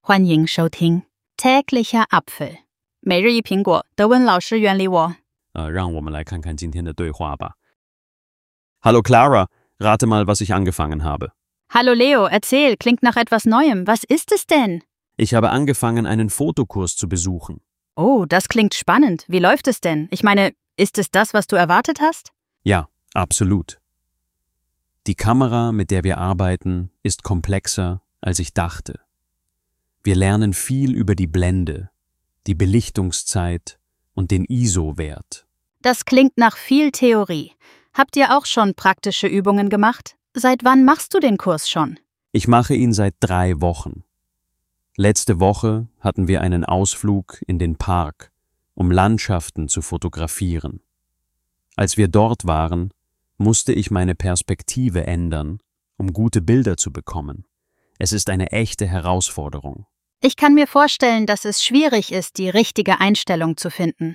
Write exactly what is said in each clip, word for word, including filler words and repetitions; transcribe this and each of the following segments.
欢迎收听 täglicher Apfel 每日一苹果，德文老师原理我。 呃，让我们来看看今天的对话吧。Hallo Clara, rate mal, was ich angefangen habe. Hallo Leo, erzähl, klingt nach etwas Neuem. Was ist es denn? Ich habe angefangen, einen Fotokurs zu besuchen. Oh, das klingt spannend. Wie läuft es denn? Ich meine, ist es das, was du erwartet hast? Ja, absolut. Die Kamera, mit der wir arbeiten, ist komplexer, als ich dachte. Wir lernen viel über die Blende, die Belichtungszeit und den I S O-Wert. Das klingt nach viel Theorie. Habt ihr auch schon praktische Übungen gemacht? Seit wann machst du den Kurs schon? Ich mache ihn seit drei Wochen. Letzte Woche hatten wir einen Ausflug in den Park, um Landschaften zu fotografieren. Als wir dort waren, musste ich meine Perspektive ändern, um gute Bilder zu bekommen. Es ist eine echte Herausforderung. Ich kann mir vorstellen, dass es schwierig ist, die richtige Einstellung zu finden.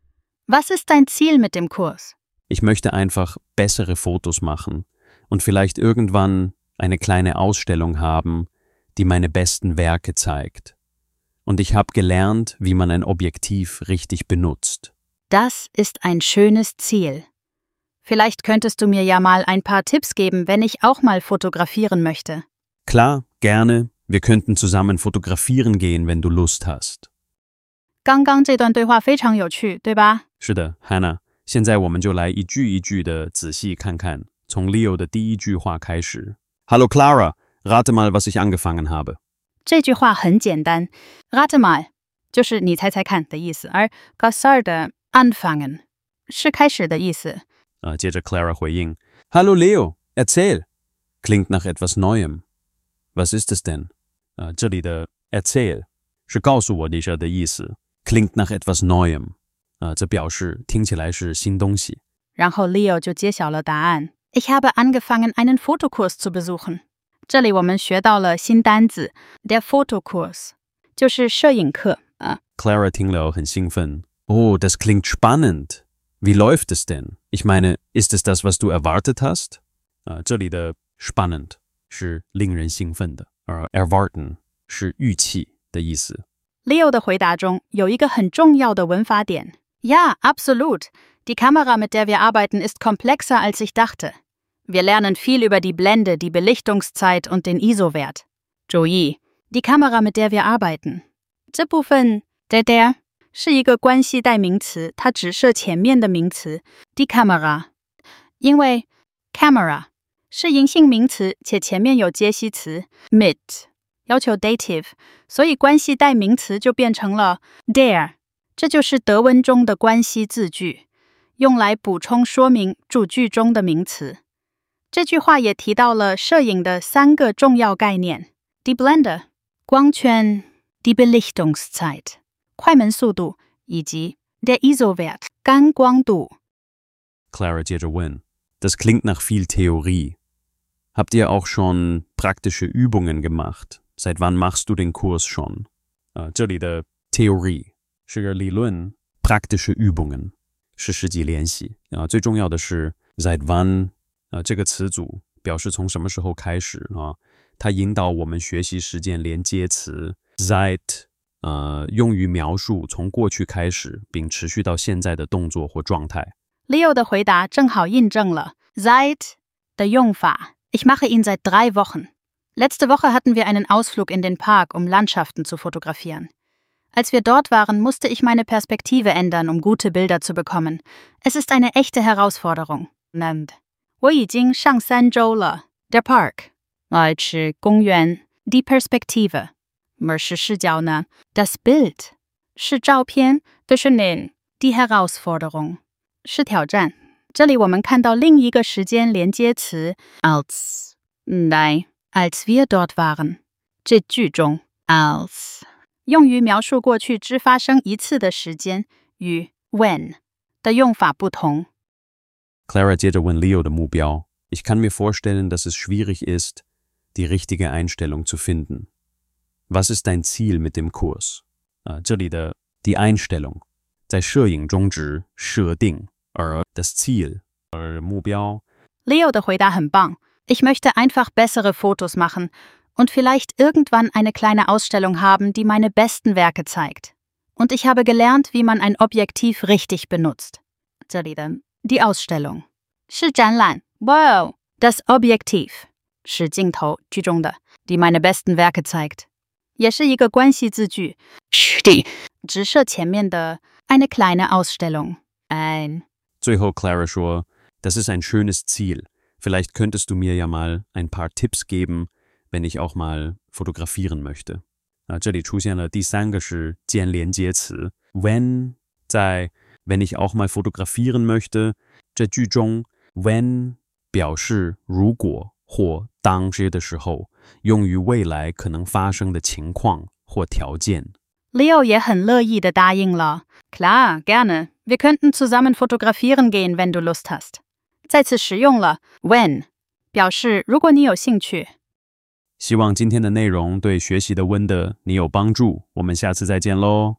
Was ist dein Ziel mit dem Kurs? Ich möchte einfach bessere Fotos machen und vielleicht irgendwann eine kleine Ausstellung haben, die meine besten Werke zeigt. Und ich habe gelernt, wie man ein Objektiv richtig benutzt. Das ist ein schönes Ziel. Vielleicht könntest du mir ja mal ein paar Tipps geben, wenn ich auch mal fotografieren möchte. Klar, gerne. Wir könnten zusammen fotografieren gehen, wenn du Lust hast. 刚刚这段对话非常有趣，对吧？ 是的 ，Hannah， 现在我们就来一句一句的仔细看看，从 Leo 的第一句话开始。Hallo Clara, rate mal, was ich angefangen habe. 这句话很简单 ，rate mal 就是你猜猜看的意思，而 Gassar 的 anfangen 是开始的意思。 呃，接着 Clara 回应 ：Hallo Leo, erzähl. Klingt nach etwas Neuem. Was ist es denn? 呃，这里的 erzähl 是告诉我一下的意思。Klingt nach etwas Neuem. 呃，这表示听起来是新东西。 然后 Leo 就揭晓了答案。Ich habe angefangen, einen Fotokurs zu besuchen. 这里我们学到了新单字 der Fotokurs 就是摄影课啊。 Clara 听了很兴奋。Oh, das klingt spannend. Wie läuft es denn? Ich meine, ist es das, was du erwartet hast? 呃，这里的 spannend 是令人兴奋的，而 erwarten 是预期的意思。 Leo 的回答中有一个很重要的文法点。Ja, absolut. Die Kamera, mit der wir arbeiten, ist komplexer, als ich dachte. Wir lernen viel über die Blende, die Belichtungszeit und den I S O-Wert. 注意 die Kamera, mit der wir arbeiten. 这部分 der der 是一个关系代名词，它指涉前面的名词 die Kamera。因为 camera 是阴性名词，且前面有接系词 mit， 要求 dative， 所以关系代名词就变成了 der。这就是德文中的关系字句，用来补充说明主句中的名词。这句话也提到了摄影的三个重要概念 die Blende 光圈 die Belichtungszeit 快门速度以及 der I S O-Wert 干光度。 Clara 接着问 Das klingt nach viel Theorie. Habt ihr auch schon praktische Übungen gemacht? Seit wann machst du den Kurs schon? 呃，这里的 Theorie 是个理论 praktische Übungen 是实际练习啊。最重要的是 seit wann 啊，这个词组表示从什么时候开始啊？它引导我们学习实践连接词 seit 呃，用于描述从过去开始并持续到现在的动作或状态。 Leo 的回答正好印证了 seit 的用法。Ich mache ihn seit drei Wochen. Letzte Woche hatten wir einen Ausflug in den Park, um Landschaften zu fotografieren. Als wir dort waren, musste ich meine Perspektive ändern, um gute Bilder zu bekommen. Es ist eine echte Herausforderung. 我已经上三周了。Der Park 来是公园 die Perspektive 而是视角呢 das Bild 是照片 die Herausforderung 是挑战。这里我们看到另一个时间连接词 als 来 als wir dort waren 这句中 als 用于描述过去只发生一次的时间，与 when 的用法不同。 Clara 接着问 Leo 的目标 Ich kann mir vorstellen, dass es schwierig ist, die richtige Einstellung zu finden. Was ist dein Ziel mit dem Kurs? 呃，这里的 die Einstellung 在摄影中指设定，而 das Ziel 而目标。 Leo 的回答很棒。Ich möchte einfach bessere Fotos machen und vielleicht irgendwann eine kleine Ausstellung haben, die meine besten Werke zeigt. Und ich habe gelernt, wie man ein Objektiv richtig benutzt. 这里的 die Ausstellung 是展览 Wow. Das Objektiv 是镜头句中的 die meine besten Werke zeigt. 也是一个关系字句 die 直射前面的 eine kleine Ausstellung. Ein. 最后 Clara 说, das ist ein schönes Ziel. Vielleicht könntest du mir ja mal ein paar Tipps geben, wenn ich auch mal fotografieren möchte. 啊，这里出现了第三个是间连接词 when 在 wenn ich auch mal fotografieren möchte 这句中 when 表示如果或当这些的时候，用于未来可能发生的情况或条件。 Leo 也很乐意地答应了。Klar, gerne. Wir könnten zusammen fotografieren gehen, wenn du Lust hast. 再次使用了 when 表示如果你有兴趣。 希望今天的内容对学习的温的你有帮助，我们下次再见喽。